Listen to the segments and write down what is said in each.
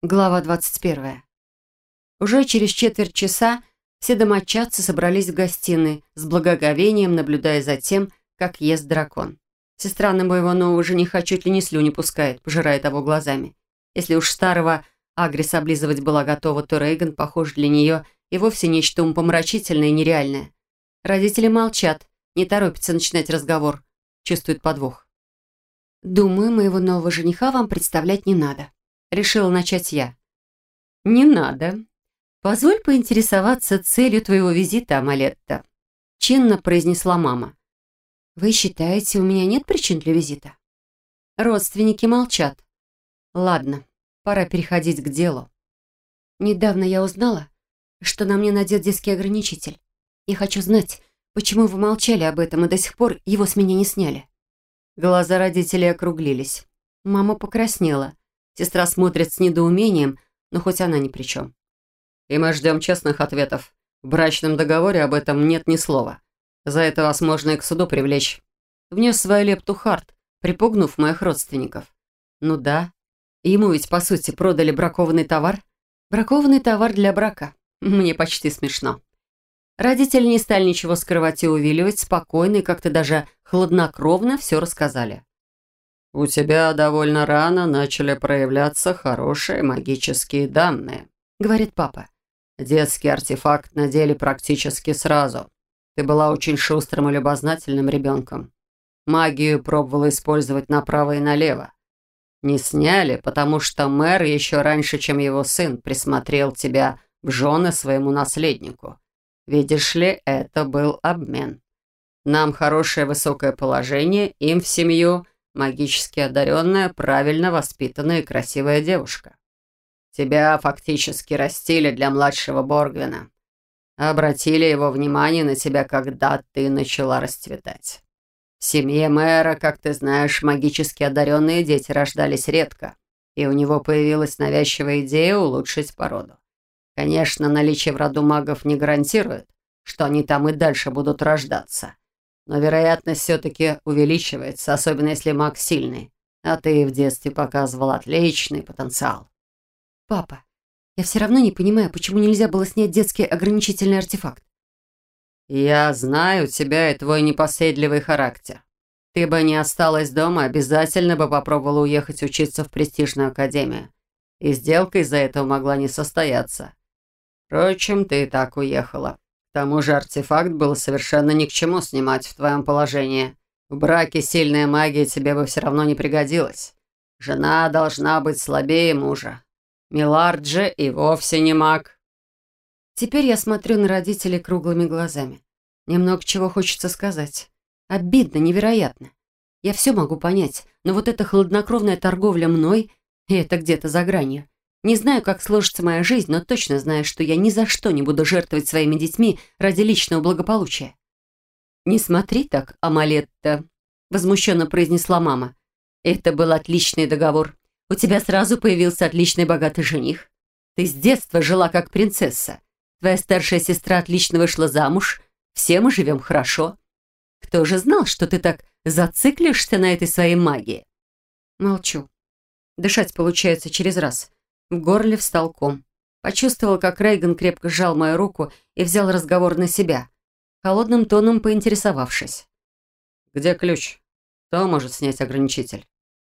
Глава 21. Уже через четверть часа все домочадцы собрались в гостиной, с благоговением наблюдая за тем, как ест дракон. Сестра на моего нового жениха чуть ли не слюни пускает, пожирая того глазами. Если уж старого Агриса облизывать была готова, то Рейган, похож, для нее и вовсе нечто умопомрачительное и нереальное. Родители молчат, не торопятся начинать разговор, чувствуют подвох. «Думаю, моего нового жениха вам представлять не надо», — решила начать я. «Не надо. Позволь поинтересоваться целью твоего визита, Амалетта», — чинно произнесла мама. «Вы считаете, у меня нет причин для визита?» Родственники молчат. «Ладно, пора переходить к делу. Недавно я узнала, что на мне надет детский ограничитель. Я хочу знать, почему вы молчали об этом и до сих пор его с меня не сняли». Глаза родителей округлились. Мама покраснела. Сестра смотрит с недоумением, но хоть она ни при чем. И мы ждем честных ответов. В брачном договоре об этом нет ни слова. За это вас можно и к суду привлечь. Внес свою лепту Харт, припугнув моих родственников. Ну да, ему ведь, по сути, продали бракованный товар. Бракованный товар для брака. Мне почти смешно. Родители не стали ничего скрывать и увиливать, спокойно и как-то даже хладнокровно все рассказали. «У тебя довольно рано начали проявляться хорошие магические данные», — говорит папа. «Детский артефакт надели практически сразу. Ты была очень шустрым и любознательным ребенком. Магию пробовала использовать направо и налево. Не сняли, потому что мэр еще раньше, чем его сын, присмотрел тебя в жены своему наследнику. Видишь ли, это был обмен. Нам хорошее высокое положение, им в семью магически одаренная, правильно воспитанная и красивая девушка. Тебя фактически растили для младшего Боргвина. Обратили его внимание на тебя, когда ты начала расцветать. В семье мэра, как ты знаешь, магически одаренные дети рождались редко, и у него появилась навязчивая идея улучшить породу. Конечно, наличие в роду магов не гарантирует, что они там и дальше будут рождаться. Но вероятность все-таки увеличивается, особенно если маг сильный. А ты в детстве показывал отличный потенциал. «Папа, я все равно не понимаю, почему нельзя было снять детский ограничительный артефакт». Я знаю тебя и твой непоседливый характер. Ты бы не осталась дома, обязательно бы попробовала уехать учиться в престижную академию. И сделка из-за этого могла не состояться. Впрочем, ты и так уехала. К тому же артефакт было совершенно ни к чему снимать в твоем положении. В браке сильная магия тебе бы все равно не пригодилась. Жена должна быть слабее мужа. Милард же и вовсе не маг. Теперь я смотрю на родителей круглыми глазами. Мне много чего хочется сказать. Обидно, невероятно. Я все могу понять, но вот эта хладнокровная торговля мной, и это где-то за гранью. Не знаю, как сложится моя жизнь, но точно знаю, что я ни за что не буду жертвовать своими детьми ради личного благополучия. «Не смотри так, Амалетта», — возмущенно произнесла мама. «Это был отличный договор. У тебя сразу появился отличный богатый жених. Ты с детства жила как принцесса. Твоя старшая сестра отлично вышла замуж. Все мы живем хорошо. Кто же знал, что ты так зациклишься на этой своей магии?» Молчу. Дышать получается через раз. В горле встал ком. Почувствовал, как Рейган крепко сжал мою руку и взял разговор на себя, холодным тоном поинтересовавшись. «Где ключ? Кто может снять ограничитель?»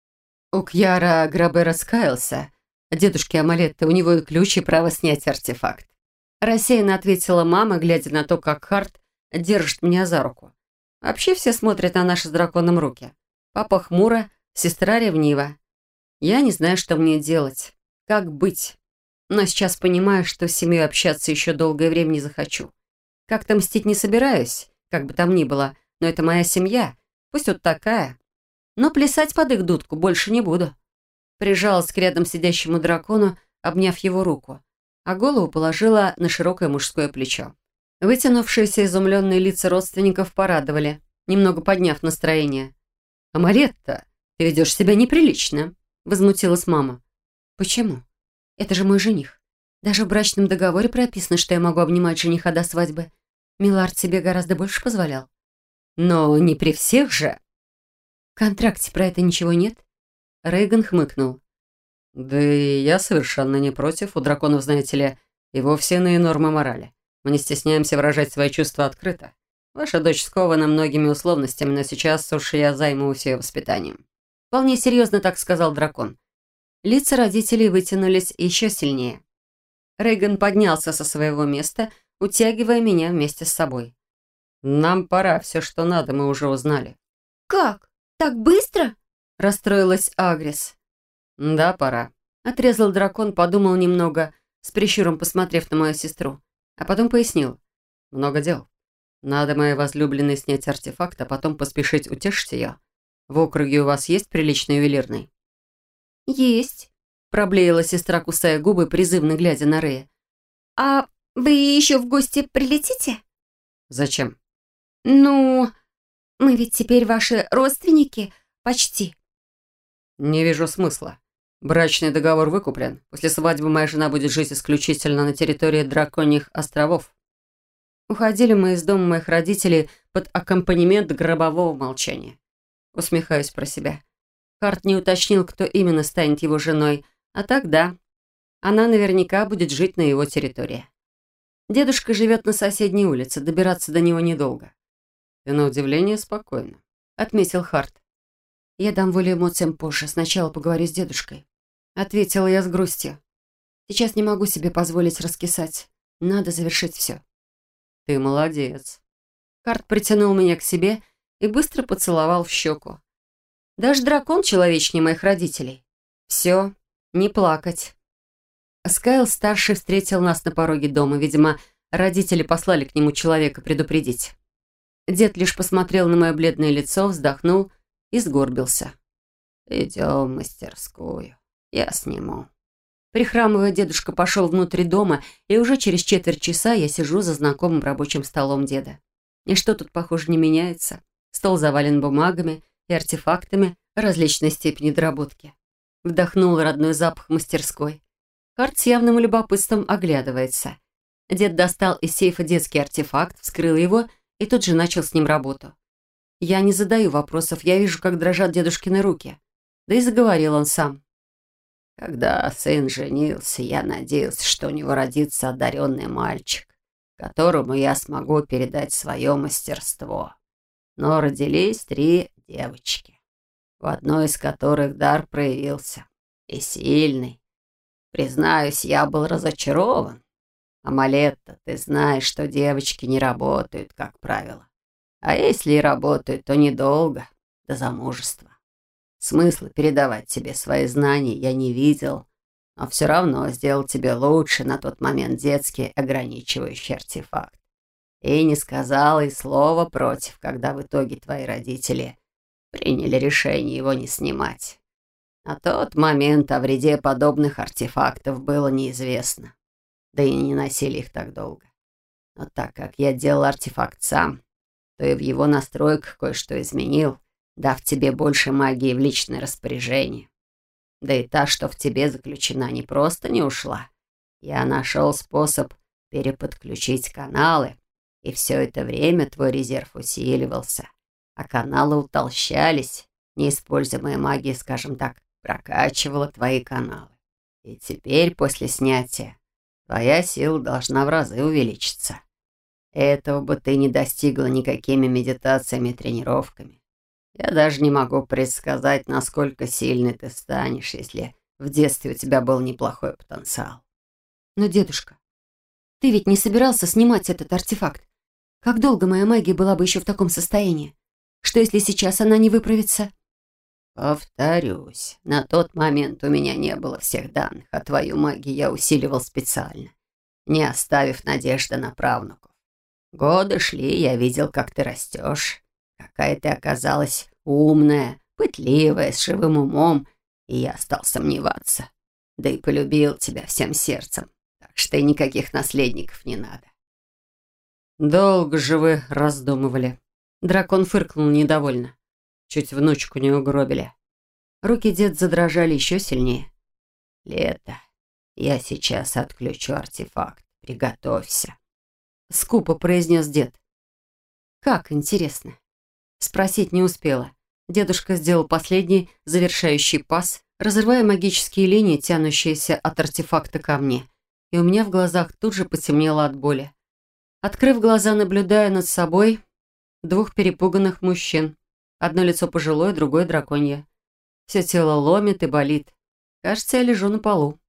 У Кьяра Грабе раскаялся. Дедушки Амалетты, у него и ключ, и право снять артефакт. Рассеянно ответила мама, глядя на то, как Харт держит меня за руку. Вообще все смотрят на наши с драконом руки. Папа хмуро, сестра ревнива. Я не знаю, что мне делать. Как быть? Но сейчас понимаю, что с семьей общаться еще долгое время не захочу. Как-то мстить не собираюсь, как бы там ни было, но это моя семья, пусть вот такая. Но плясать под их дудку больше не буду. Прижалась к рядом сидящему дракону, обняв его руку, а голову положила на широкое мужское плечо. Вытянувшиеся изумленные лица родственников порадовали, немного подняв настроение. «Амалетта, ты ведешь себя неприлично», — возмутилась мама. «Почему? Это же мой жених. Даже в брачном договоре прописано, что я могу обнимать жениха до свадьбы. Милард себе гораздо больше позволял». «Но не при всех же». «В контракте про это ничего нет?» Рейган хмыкнул. Да и я совершенно не против. У драконов, знаете ли, и вовсе иные нормы морали. Мы не стесняемся выражать свои чувства открыто. Ваша дочь скована многими условностями, но сейчас уж я займусь ее воспитанием. Вполне серьезно так сказал дракон. Лица родителей вытянулись еще сильнее. Рейган поднялся со своего места, утягивая меня вместе с собой. «Нам пора, все, что надо, мы уже узнали». «Как? Так быстро?» – расстроилась Агрис. «Да, пора», – отрезал дракон, подумал немного, с прищуром посмотрев на мою сестру, а потом пояснил. «Много дел. Надо моей возлюбленной снять артефакт, а потом поспешить утешить ее. В округе у вас есть приличный ювелирный?» «Есть», – проблеяла сестра, кусая губы, призывно глядя на Рея. «А вы еще в гости прилетите?» «Зачем?» «Ну, мы ведь теперь ваши родственники, почти». «Не вижу смысла. Брачный договор выкуплен. После свадьбы моя жена будет жить исключительно на территории Драконьих островов». Уходили мы из дома моих родителей под аккомпанемент гробового молчания. Усмехаюсь про себя. Харт не уточнил, кто именно станет его женой, а так да, она наверняка будет жить на его территории. Дедушка живет на соседней улице, добираться до него недолго. «Ты на удивление спокойна», — отметил Харт. «Я дам волю эмоциям позже, сначала поговорю с дедушкой», — ответила я с грустью. «Сейчас не могу себе позволить раскисать. Надо завершить все». «Ты молодец». Харт притянул меня к себе и быстро поцеловал в щеку. Даже дракон человечнее моих родителей. Все, не плакать. Скайл-старший встретил нас на пороге дома. Видимо, родители послали к нему человека предупредить. Дед лишь посмотрел на мое бледное лицо, вздохнул и сгорбился. «Идем в мастерскую, я сниму». Прихрамывая, дедушка пошел внутрь дома, и уже через четверть часа я сижу за знакомым рабочим столом деда. И что тут, похоже, не меняется. Стол завален бумагами и артефактами различной степени доработки. Вдохнул родной запах мастерской. Харт с явным любопытством оглядывается. Дед достал из сейфа детский артефакт, вскрыл его и тут же начал с ним работу. Я не задаю вопросов, я вижу, как дрожат дедушкины руки. Да и заговорил он сам. «Когда сын женился, я надеялся, что у него родится одаренный мальчик, которому я смогу передать свое мастерство. Но родились 3 девочки, в одной из которых дар проявился, и сильный. Признаюсь, я был разочарован. Амалетта, ты знаешь, что девочки не работают, как правило. А если и работают, то недолго, до замужества. Смысла передавать тебе свои знания я не видел, но все равно сделал тебе лучше на тот момент детский ограничивающий артефакт. И не сказал и слова против, когда в итоге твои родители приняли решение его не снимать. На тот момент о вреде подобных артефактов было неизвестно, да и не носили их так долго. Но так как я делал артефакт сам, то и в его настройках кое-что изменил, дав тебе больше магии в личное распоряжение. Да и та, что в тебе заключена, не просто не ушла. Я нашел способ переподключить каналы, и все это время твой резерв усиливался, а каналы утолщались. Неиспользуемая магия, скажем так, прокачивала твои каналы. И теперь, после снятия, твоя сила должна в разы увеличиться. Этого бы ты не достигла никакими медитациями и тренировками. Я даже не могу предсказать, насколько сильной ты станешь, если в детстве у тебя был неплохой потенциал. Но, дедушка, ты ведь не собирался снимать этот артефакт? Как долго моя магия была бы еще в таком состоянии? Что, если сейчас она не выправится? Повторюсь, на тот момент у меня не было всех данных, а твою магию я усиливал специально, не оставив надежды на правнуков. Годы шли, я видел, как ты растешь. Какая ты оказалась умная, пытливая, с живым умом, и я стал сомневаться. Да и полюбил тебя всем сердцем, так что и никаких наследников не надо. Долго же вы раздумывали. Дракон фыркнул недовольно. Чуть внучку не угробили. Руки дед задрожали еще сильнее. Лето, я сейчас отключу артефакт, приготовься. Скупо произнес дед. Как интересно. Спросить не успела. Дедушка сделал последний завершающий пас, разрывая магические линии, тянущиеся от артефакта ко мне, и у меня в глазах тут же потемнело от боли. Открыв глаза, наблюдая над собой двух перепуганных мужчин. Одно лицо пожилое, другое драконье. Все тело ломит и болит. Кажется, я лежу на полу.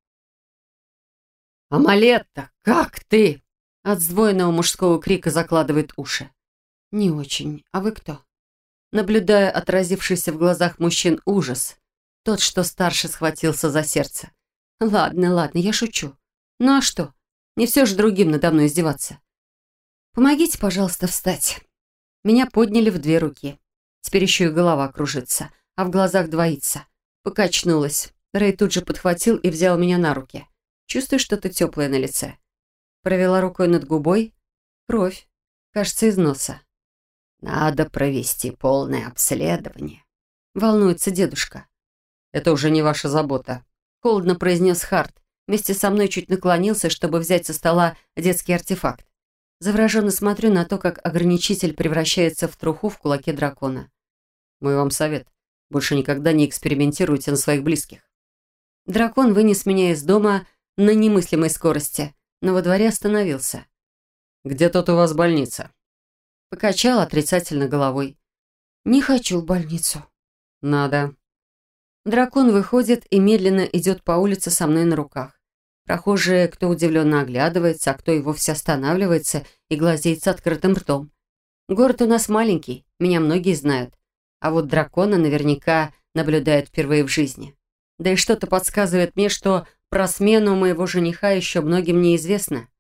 «Амалетта, как ты?» От сдвоенного мужского крика закладывает уши. «Не очень. А вы кто?» Наблюдая отразившийся в глазах мужчин ужас. Тот, что старше, схватился за сердце. «Ладно, ладно, я шучу. Ну а что? Не все же другим надо мной издеваться. Помогите, пожалуйста, встать». Меня подняли в 2 руки. Теперь еще и голова кружится, а в глазах двоится. Покачнулась. Рэй тут же подхватил и взял меня на руки. Чувствую что-то теплое на лице. Провела рукой над губой. Кровь. Кажется, из носа. «Надо провести полное обследование». Волнуется дедушка. «Это уже не ваша забота», — холодно произнес Харт. Вместе со мной чуть наклонился, чтобы взять со стола детский артефакт. Завороженно смотрю на то, как ограничитель превращается в труху в кулаке дракона. «Мой вам совет. Больше никогда не экспериментируйте на своих близких». Дракон вынес меня из дома на немыслимой скорости, но во дворе остановился. «Где тут у вас больница?» Покачал отрицательно головой. «Не хочу в больницу». «Надо». Дракон выходит и медленно идет по улице со мной на руках. Прохожие, кто удивленно оглядывается, а кто и вовсе останавливается и глазеет с открытым ртом. Город у нас маленький, меня многие знают. А вот дракона наверняка наблюдают впервые в жизни. Да и что-то подсказывает мне, что про смену моего жениха еще многим неизвестно.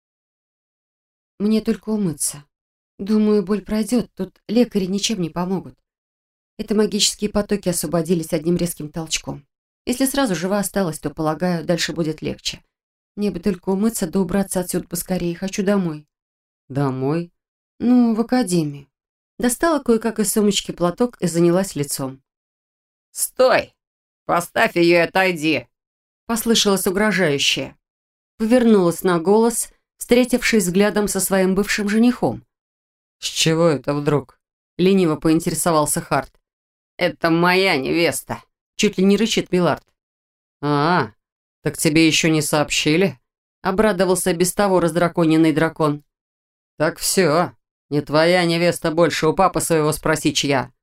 Мне только умыться. Думаю, боль пройдет, тут лекари ничем не помогут. Это магические потоки освободились одним резким толчком. Если сразу жива осталась, то, полагаю, дальше будет легче. Мне бы только умыться да убраться отсюда поскорее. Хочу домой. «Домой?» Ну, в академию. Достала кое-как из сумочки платок и занялась лицом. «Стой! Поставь ее и отойди!» Послышалось угрожающее. Повернулась на голос, встретившись взглядом со своим бывшим женихом. «С чего это вдруг?» — лениво поинтересовался Харт. «Это моя невеста!» — чуть ли не рычит Милард. «А, так тебе еще не сообщили?» — обрадовался без того раздраконенный дракон. «Так все, не твоя невеста больше, у папы своего спроси, чья».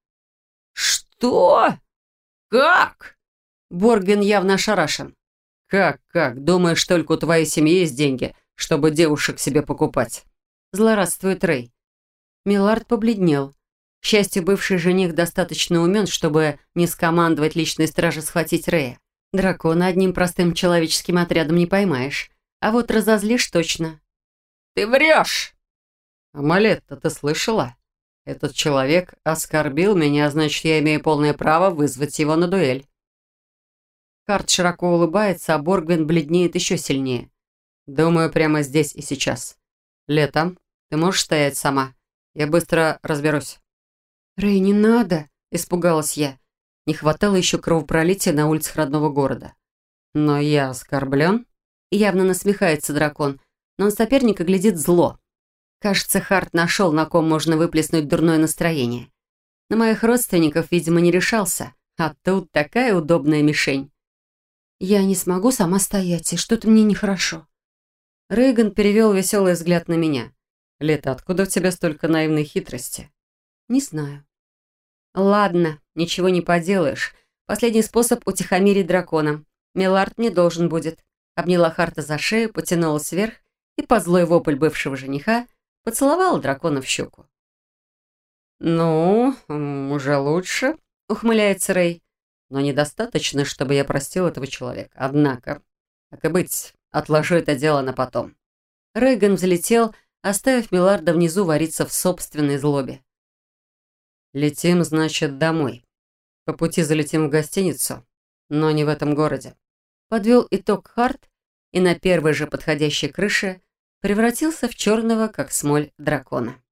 «Что? Как?» Борген явно ошарашен. «Как? Думаешь, только у твоей семьи есть деньги, чтобы девушек себе покупать?» Злорадствует Рэй. Милард побледнел. К счастью, бывший жених достаточно умен, чтобы не скомандовать личной страже схватить Рэя. Дракона одним простым человеческим отрядом не поймаешь. А вот разозлишь точно. «Ты врешь!» «Амалетта, ты слышала? Этот человек оскорбил меня, значит, я имею полное право вызвать его на дуэль». Карт широко улыбается, а Боргвин бледнеет еще сильнее. «Думаю, прямо здесь и сейчас. Лето, ты можешь стоять сама? Я быстро разберусь». «Рэй, не надо!» – испугалась я. Не хватало еще кровопролития на улицах родного города. «Но я оскорблен?» Явно насмехается дракон, но на соперника глядит зло. Кажется, Харт нашел, на ком можно выплеснуть дурное настроение. На моих родственников, видимо, не решался, а тут такая удобная мишень. «Я не смогу сама стоять, и что-то мне нехорошо». Рейган перевел веселый взгляд на меня. «Лето, откуда у тебя столько наивной хитрости?» «Не знаю». «Ладно, ничего не поделаешь. Последний способ утихомирить дракона. Милард мне должен будет». Обняла Харта за шею, потянулась вверх и под злой вопль бывшего жениха поцеловала дракона в щеку. «Ну, уже лучше», — ухмыляется Рэй. «но недостаточно, чтобы я простил этого человека. Однако, так и быть, отложу это дело на потом». Рейган взлетел, оставив Миларда внизу вариться в собственной злобе. «Летим, значит, домой. По пути залетим в гостиницу, но не в этом городе». Подвел итог Харт и на первой же подходящей крыше превратился в черного, как смоль, дракона.